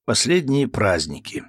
Последние праздники.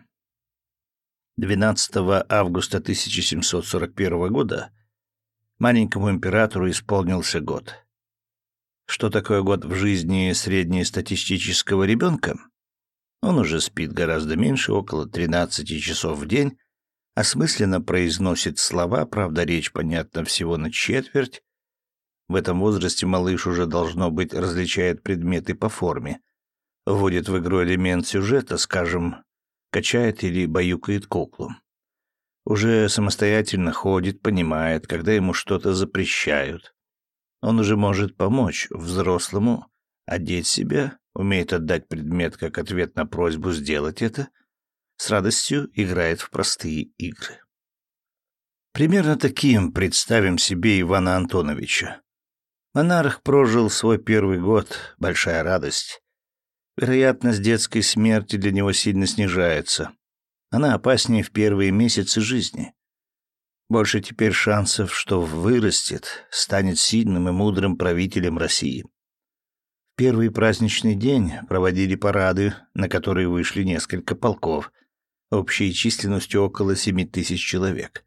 12 августа 1741 года маленькому императору исполнился год. Что такое год в жизни среднестатистического ребенка? Он уже спит гораздо меньше, около 13 часов в день, осмысленно произносит слова, правда, речь понятна всего на четверть. В этом возрасте малыш уже, должно быть, различает предметы по форме, вводит в игру элемент сюжета, скажем, качает или баюкает куклу. Уже самостоятельно ходит, понимает, когда ему что-то запрещают. Он уже может помочь взрослому одеть себя, умеет отдать предмет как ответ на просьбу сделать это, с радостью играет в простые игры. Примерно таким представим себе Ивана Антоновича. Монарх прожил свой первый год, большая радость. Вероятность детской смерти для него сильно снижается. Она опаснее в первые месяцы жизни. Больше теперь шансов, что вырастет, станет сильным и мудрым правителем России. В первый праздничный день проводили парады, на которые вышли несколько полков, общей численностью около 7000 человек.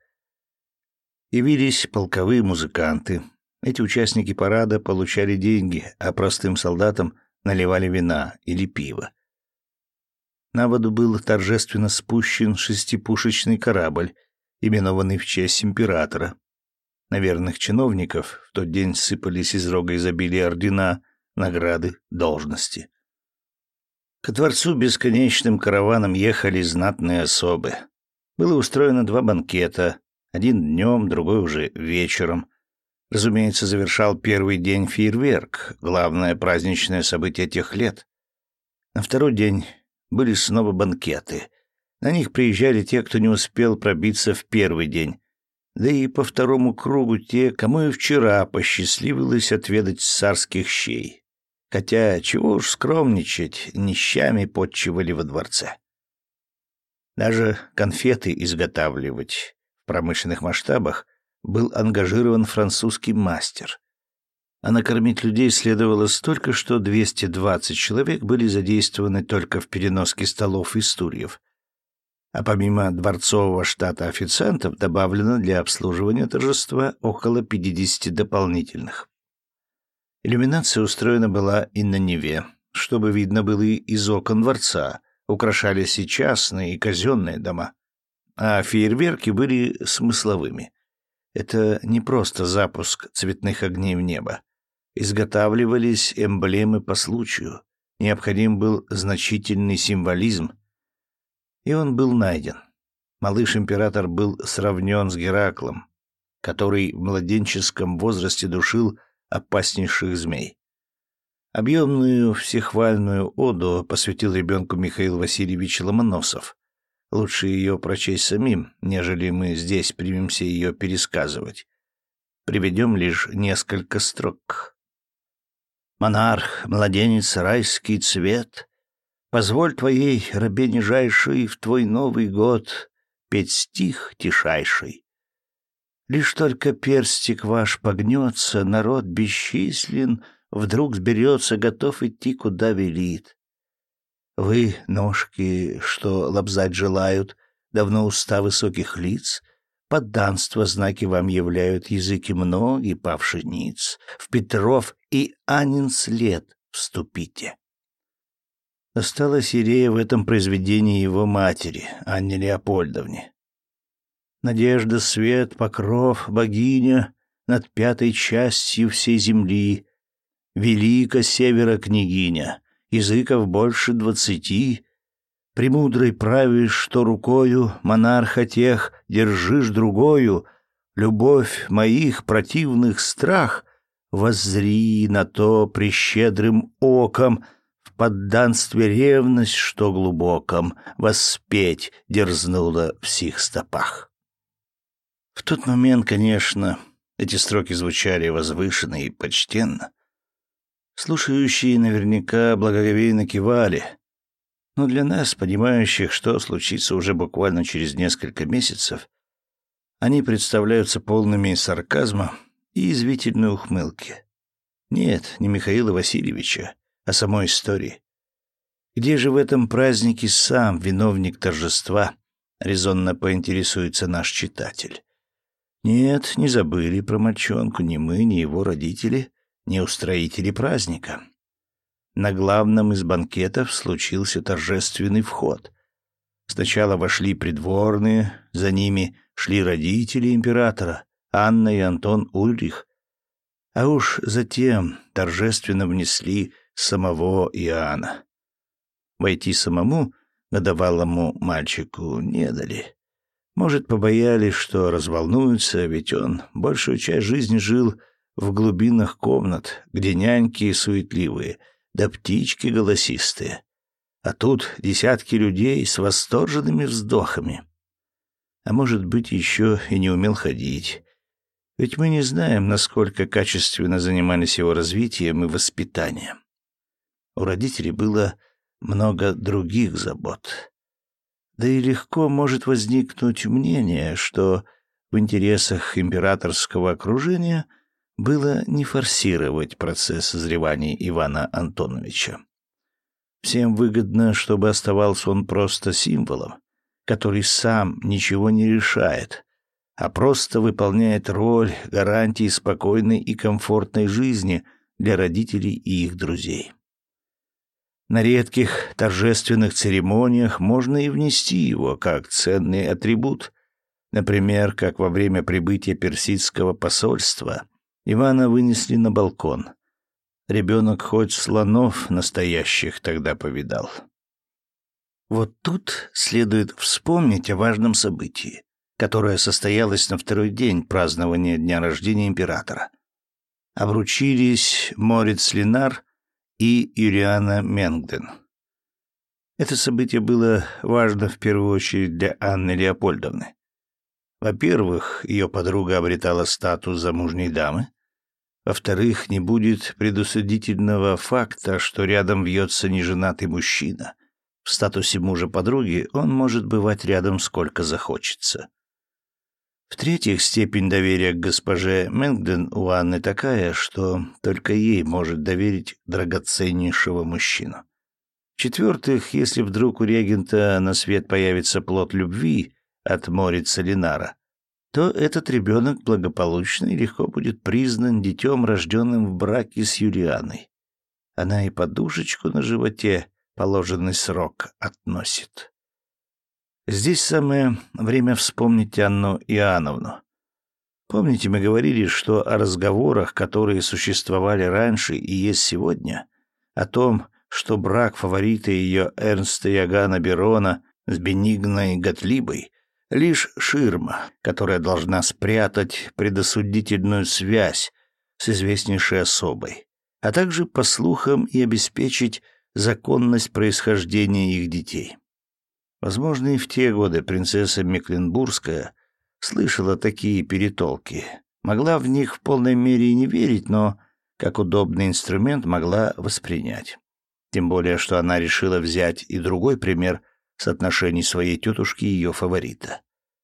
Явились полковые музыканты. Эти участники парада получали деньги, а простым солдатам наливали вина или пиво. На воду был торжественно спущен шестипушечный корабль, именованный в честь императора. На верных чиновников в тот день сыпались из рога изобилия ордена, награды, должности. Ко дворцу бесконечным караваном ехали знатные особы. Было устроено 2 банкета, один днем, другой уже вечером. Разумеется, завершал первый день фейерверк, главное праздничное событие тех лет. На второй день были снова банкеты. На них приезжали те, кто не успел пробиться в первый день, да и по второму кругу те, кому и вчера посчастливилось отведать царских щей. Хотя, чего уж скромничать, нищами подчивали во дворце. Даже конфеты изготавливать в промышленных масштабах был ангажирован французский мастер. А накормить людей следовало столько, что 220 человек были задействованы только в переноске столов и стульев. А помимо дворцового штата официантов добавлено для обслуживания торжества около 50 дополнительных. Иллюминация устроена была и на Неве, чтобы видно было и из окон дворца, украшались и частные, и казенные дома. А фейерверки были смысловыми. Это не просто запуск цветных огней в небо. Изготавливались эмблемы по случаю. Необходим был значительный символизм. И он был найден. Малыш-император был сравнен с Гераклом, который в младенческом возрасте душил опаснейших змей. Объемную всехвальную оду посвятил ребенку Михаил Васильевич Ломоносов. Лучше ее прочесть самим, нежели мы здесь примемся ее пересказывать. Приведем лишь несколько строк. «Монарх, младенец, райский цвет, позволь твоей рабе нижайшей в твой Новый год петь стих тишайший. Лишь только перстик ваш погнется, народ бесчислен вдруг сберется, готов идти, куда велит. Вы, ножки, что лобзать желают, давно уста высоких лиц, подданство знаки вам являют языки многие павших ниц. В Петров и Анин след вступите». Осталась Ирея в этом произведении его матери, Анне Леопольдовне. Надежда, свет, покров, богиня над 5-й частью всей земли, велика севера княгиня, языков больше 20, премудрой правишь, что рукою монарха тех держишь другою, любовь моих противных страх, воззри на то прещедрым оком, в подданстве ревность, что глубоком, воспеть дерзнула в сих стопах. В тот момент, конечно, эти строки звучали возвышенно и почтенно. Слушающие наверняка благоговейно кивали, но для нас, понимающих, что случится уже буквально через несколько месяцев, они представляются полными сарказма и язвительной ухмылки. Нет, не Михаила Васильевича, а самой истории. Где же в этом празднике сам виновник торжества? Резонно поинтересуется наш читатель. Нет, не забыли про мальчонку ни мы, ни его родители, ни устроители праздника. На главном из банкетов случился торжественный вход. Сначала вошли придворные, за ними шли родители императора, Анна и Антон Ульрих, а уж затем торжественно внесли самого Иоанна. Войти самому годовалому мальчику не дали. Может, побоялись, что разволнуется, ведь он большую часть жизни жил в глубинах комнат, где няньки суетливые, да птички голосистые. А тут десятки людей с восторженными вздохами. А может быть, еще и не умел ходить. Ведь мы не знаем, насколько качественно занимались его развитием и воспитанием. У родителей было много других забот. Да и легко может возникнуть мнение, что в интересах императорского окружения было не форсировать процесс созревания Ивана Антоновича. Всем выгодно, чтобы оставался он просто символом, который сам ничего не решает, а просто выполняет роль гарантии спокойной и комфортной жизни для родителей и их друзей. На редких торжественных церемониях можно и внести его как ценный атрибут. Например, как во время прибытия персидского посольства Ивана вынесли на балкон. Ребенок хоть слонов настоящих тогда повидал. Вот тут следует вспомнить о важном событии, которое состоялось на второй день празднования дня рождения императора. Обручились Морец Ленар и Юлиана Менгден. Это событие было важно в первую очередь для Анны Леопольдовны. Во-первых, ее подруга обретала статус замужней дамы. Во-вторых, не будет предусудительного факта, что рядом вьется неженатый мужчина. В статусе мужа подруги он может бывать рядом сколько захочется. В-третьих, степень доверия к госпоже Менгден у Анны такая, что только ей может доверить драгоценнейшего мужчину. В-четвертых, если вдруг у регента на свет появится плод любви от Морица Ленара, то этот ребенок благополучно и легко будет признан детем, рожденным в браке с Юлианой. Она и подушечку на животе положенный срок относит. Здесь самое время вспомнить Анну Иоанновну. Помните, мы говорили, что о разговорах, которые существовали раньше и есть сегодня, о том, что брак фаворита ее Эрнста Иоганна Берона с Бенигной Готлибой — лишь ширма, которая должна спрятать предосудительную связь с известнейшей особой, а также, по слухам, и обеспечить законность происхождения их детей. Возможно, и в те годы принцесса Мекленбургская слышала такие перетолки, могла в них в полной мере и не верить, но как удобный инструмент могла воспринять. Тем более, что она решила взять и другой пример с отношений своей тетушки и ее фаворита.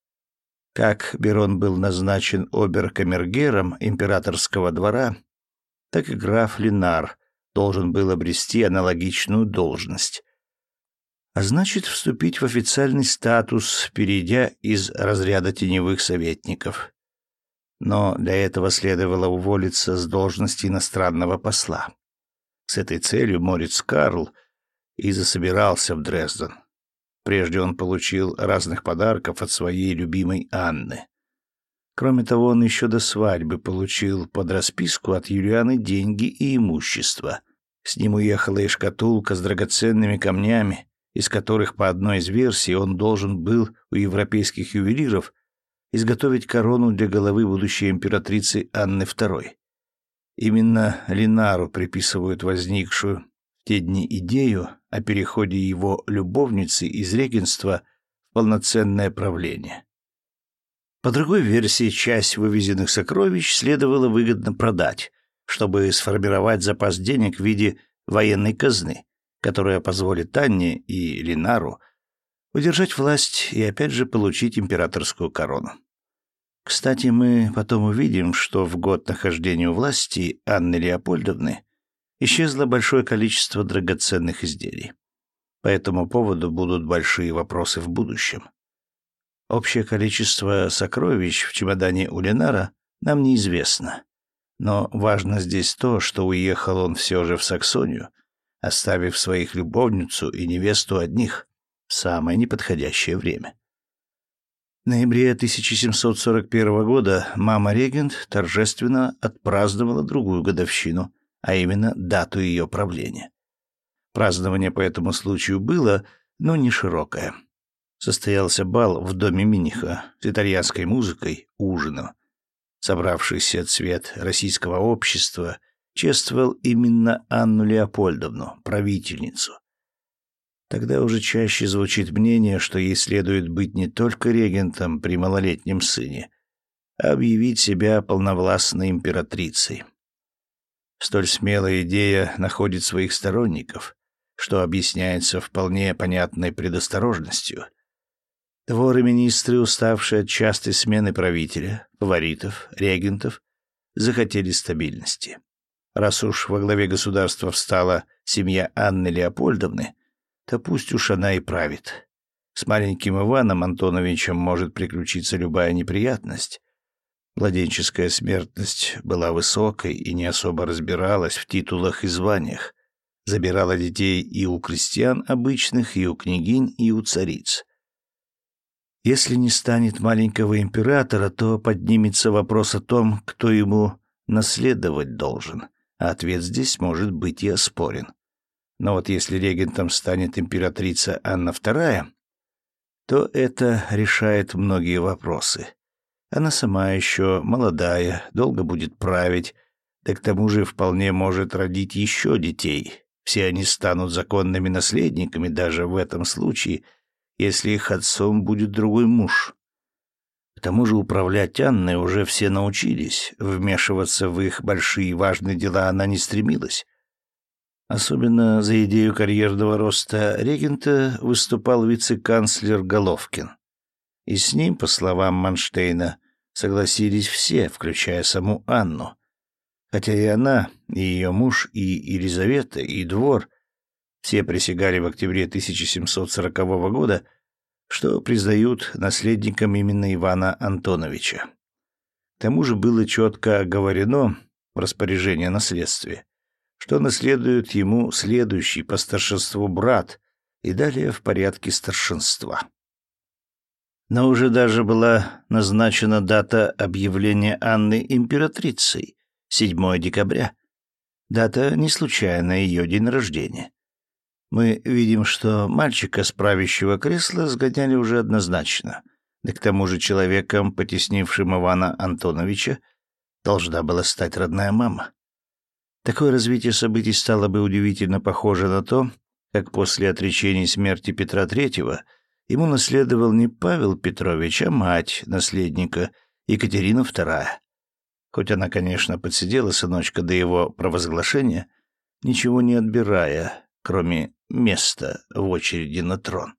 Как Берон был назначен обер-камергером императорского двора, так и граф Ленар должен был обрести аналогичную должность, а значит, вступить в официальный статус, перейдя из разряда теневых советников. Но для этого следовало уволиться с должности иностранного посла. С этой целью Мориц Карл и засобирался в Дрезден. Прежде он получил разных подарков от своей любимой Анны. Кроме того, он еще до свадьбы получил под расписку от Юлианы деньги и имущество. С ним уехала и шкатулка с драгоценными камнями, из которых, по одной из версий, он должен был у европейских ювелиров изготовить корону для головы будущей императрицы Анны II. Именно Ленару приписывают возникшую в те дни идею о переходе его любовницы из регенства в полноценное правление. По другой версии, часть вывезенных сокровищ следовало выгодно продать, чтобы сформировать запас денег в виде военной казны, которая позволит Анне и Ленару удержать власть и опять же получить императорскую корону. Кстати, мы потом увидим, что в год нахождения у власти Анны Леопольдовны исчезло большое количество драгоценных изделий. По этому поводу будут большие вопросы в будущем. Общее количество сокровищ в чемодане у Ленара нам неизвестно. Но важно здесь то, что уехал он все же в Саксонию, оставив своих любовницу и невесту одних в самое неподходящее время. В ноябре 1741 года мама-регент торжественно отпраздновала другую годовщину, а именно дату ее правления. Празднование по этому случаю было, но не широкое. Состоялся бал в доме Миниха с итальянской музыкой, ужином. Собравшийся цвет российского общества чествовал именно Анну Леопольдовну, правительницу. Тогда уже чаще звучит мнение, что ей следует быть не только регентом при малолетнем сыне, а объявить себя полновластной императрицей. Столь смелая идея находит своих сторонников, что объясняется вполне понятной предосторожностью. Двор и министры, уставшие от частой смены правителя, фаворитов, регентов, захотели стабильности. Раз уж во главе государства встала семья Анны Леопольдовны, то пусть уж она и правит. С маленьким Иваном Антоновичем может приключиться любая неприятность. Младенческая смертность была высокой и не особо разбиралась в титулах и званиях. Забирала детей и у крестьян обычных, и у княгинь, и у цариц. Если не станет маленького императора, то поднимется вопрос о том, кто ему наследовать должен, а ответ здесь может быть и оспорен. Но вот если регентом станет императрица Анна II, то это решает многие вопросы. Она сама еще молодая, долго будет править, да к тому же вполне может родить еще детей. Все они станут законными наследниками даже в этом случае, если их отцом будет другой муж. К тому же управлять Анной уже все научились, вмешиваться в их большие и важные дела она не стремилась. Особенно за идею карьерного роста регента выступал вице-канцлер Головкин. И с ним, по словам Манштейна, согласились все, включая саму Анну. Хотя и она, и ее муж, и Елизавета, и двор все присягали в октябре 1740 года, что признают наследником именно Ивана Антоновича. К тому же было четко оговорено в распоряжении о наследстве, что наследует ему следующий по старшинству брат и далее в порядке старшинства. Но уже даже была назначена дата объявления Анны императрицей — 7 декабря. Дата не случайная, ее день рождения. Мы видим, что мальчика с правящего кресла сгоняли уже однозначно, да к тому же человеком, потеснившим Ивана Антоновича, должна была стать родная мама. Такое развитие событий стало бы удивительно похоже на то, как после отречения смерти Петра III ему наследовал не Павел Петрович, а мать наследника, Екатерина II. Хоть она, конечно, подсидела сыночка до его провозглашения, ничего не отбирая, кроме места в очереди на трон.